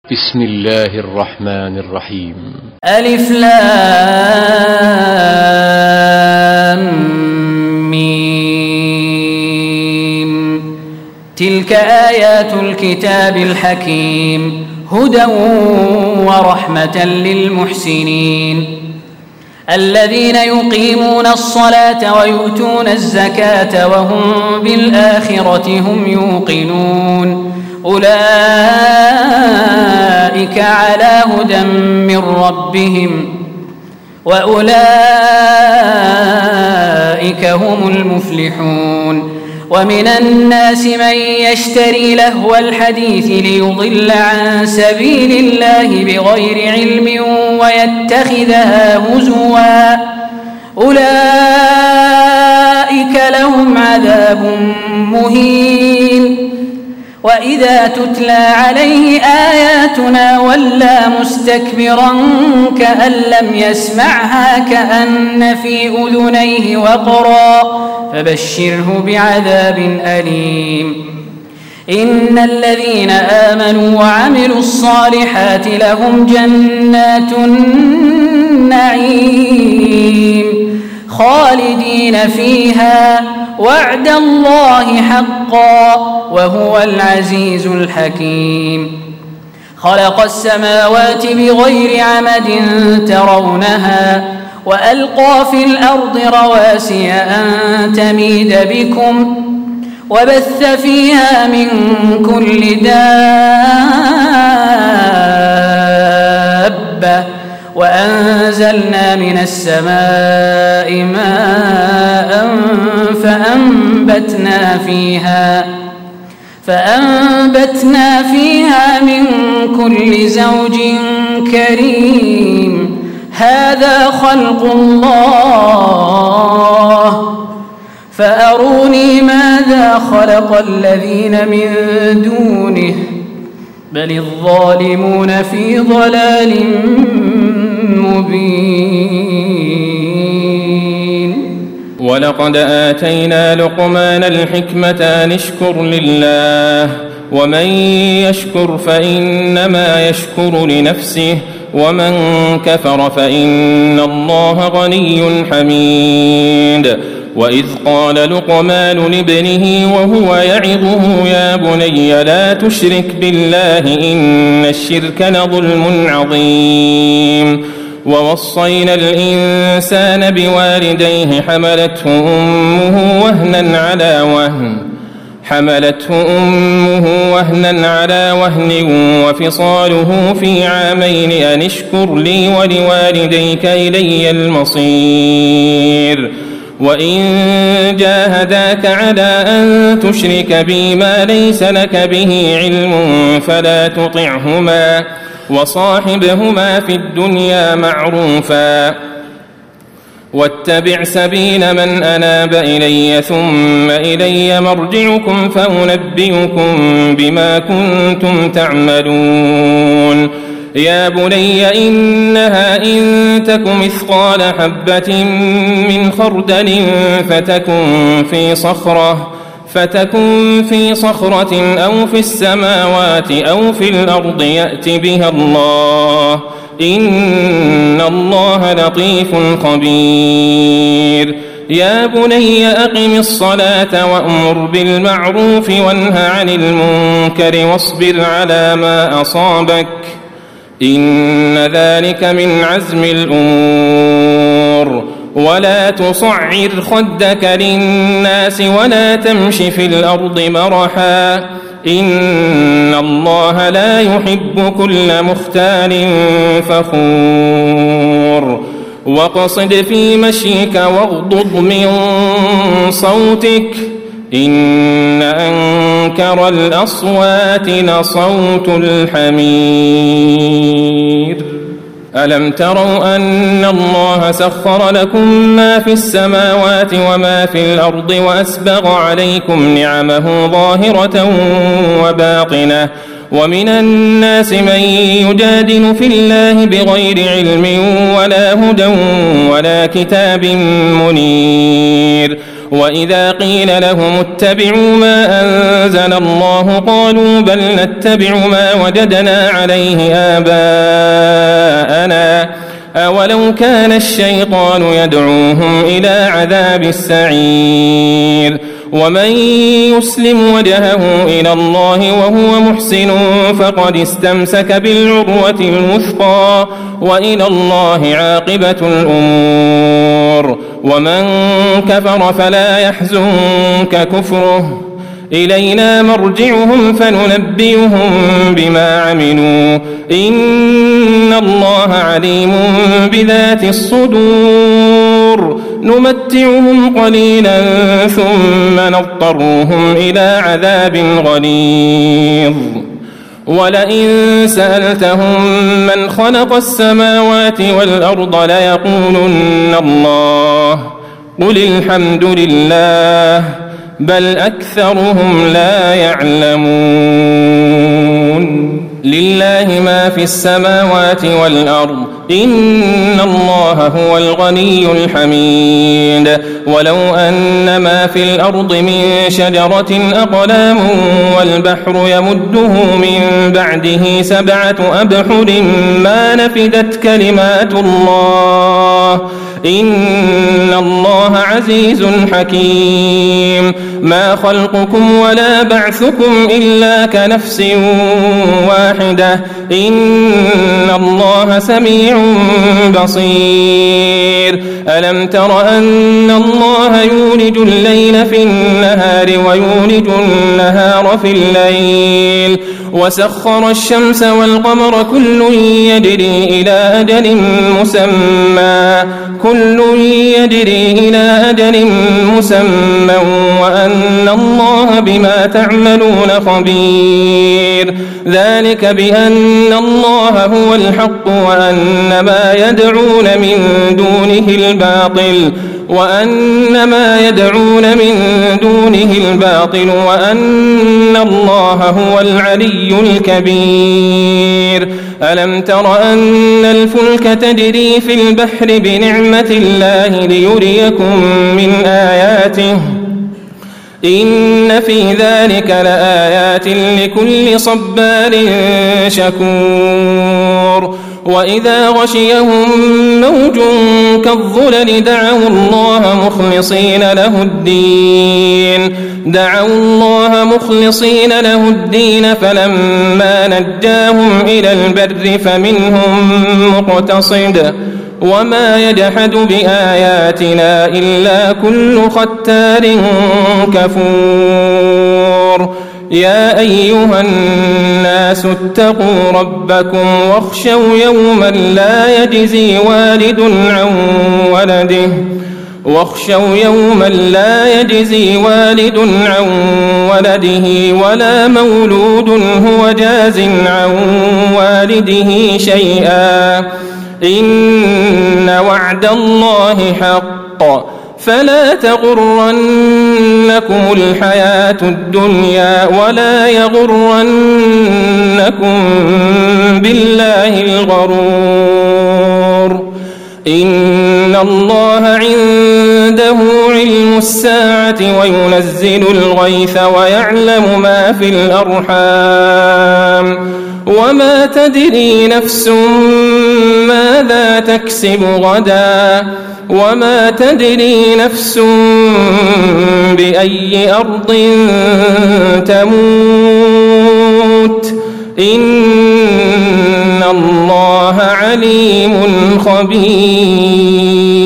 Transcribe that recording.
بسم الله الرحمن الرحيم. ألف لام ميم. تلك آيات الكتاب الحكيم هدى ورحمة للمحسنين الذين يقيمون الصلاة ويؤتون الزكاة وهم بالآخرة هم يوقنون أولئك على هدى من ربهم وأولئك هم المفلحون. ومن الناس من يشتري لهو الحديث ليضل عن سبيل الله بغير علم ويتخذها هزوا أولئك لهم عذاب مهين. وإذا تتلى عليه آياتنا ولى مستكبرا كأن لم يسمعها كأن في أذنيه وقرا فبشره بعذاب أليم. إن الذين آمنوا وعملوا الصالحات لهم جنات النعيم خالدين فيها وعد الله حقا وهو العزيز الحكيم. خلق السماوات بغير عمد ترونها وألقى في الأرض رواسي أن تميد بكم وبث فيها من كل دابة وأنزلنا من السماء ماء فأنبتنا فيها من كل زوج كريم. هذا خلق الله فأروني ماذا خلق الذين من دونه بل الظالمون في ضلال مبين. ولقد آتينا لقمان الحكمة أن اشكر لله ومن يشكر فإنما يشكر لنفسه ومن كفر فإن الله غني حميد. وإذ قال لقمان لابنه وهو يعظه يا بني لا تشرك بالله إن الشرك لظلم عظيم. ووصينا الإنسان بوالديه حملته أمه وهنا على وهن وفصاله في عامين أن اشكر لي ولوالديك إلي المصير. وإن جاهداك على أن تشرك بي ما ليس لك به علم فلا تطعهما وصاحبهما في الدنيا معروفا واتبع سبيل من أناب إلي ثم إلي مرجعكم فأنبئكم بما كنتم تعملون. يا بني إنها إن تك مثقال حبة من خردل فتكن في صخرة أو في السماوات أو في الأرض يأت بها الله إن الله لطيف خبير. يا بني أقم الصلاة وأمر بالمعروف وانه عن المنكر واصبر على ما أصابك إن ذلك من عزم الأمور. ولا تصعر خدك للناس ولا تمش في الأرض مرحا إن الله لا يحب كل مختال فخور. واقصد في مشيك واغضض من صوتك إن أنكر الأصوات لصوت الحمير. ألم تروا أن الله سخر لكم ما في السماوات وما في الأرض وأسبغ عليكم نعمه ظاهرة وباطنة ومن الناس من يجادل في الله بغير علم ولا هدى ولا كتاب منير. وإذا قيل لهم اتبعوا ما أنزل الله قالوا بل نتبع ما وجدنا عليه آباءنا أولو كان الشيطان يدعوهم إلى عذاب السعير ومن يسلم وجهه إلى الله وهو محسن فقد استمسك بالعروة الوثقى وإلى الله عاقبة الأمور ومن كفر فلا يحزنك كفره إلينا مرجعهم فننبئهم بما عملوا إن الله عليم بذات الصدور نمتعهم قليلا ثم نضطرهم إلى عذاب غليظ ولئن سألتهم من خلق السماوات والأرض ليقولن الله قل الحمد لله بل أكثرهم لا يعلمون لله ما في السماوات والأرض إن الله هو الغني الحميد ولو أن ما في الأرض من شجرة أقلام والبحر يمده من بعده 7 أبحر ما نفدت كلمات الله إن الله عزيز حكيم ما خلقكم ولا بعثكم إلا كنفس واحدة إن الله سميع بصير ألم تر أن الله يولج الليل في النهار ويولج النهار في الليل وسخر الشمس والقمر كل يجري إلى أجل مسمى وأن الله بما تعملون خبير ذلك بأن الله هو الحق وأن ما يدعون من دونه الباطل وأن الله هو العلي الكبير ألم تر أن الفلك تجري في البحر بنعمة الله ليريكم من آياته إن في ذلك لآيات لكل صبار شكور وإذا غشيهم موج كالظلل دعوا الله مخلصين له الدين فلما نجاهم إلى البر فمنهم مقتصد وما يجحد بآياتنا إلا كل ختار كفور يا أيها الناس اتقوا ربكم واخشوا يوما لا يجزي والد عن ولده ولا مولود هو جاز عن والده شيئا إن وعد الله حق فلا تغرنكم الحياة الدنيا ولا يغرنكم بالله الغرور إن الله عنده علم الساعة وينزل الغيث ويعلم ما في الأرحام وما تدري نفس ماذا تكسب غدا وما تدري نفس بأي أرض تموت إن الله عليم خبير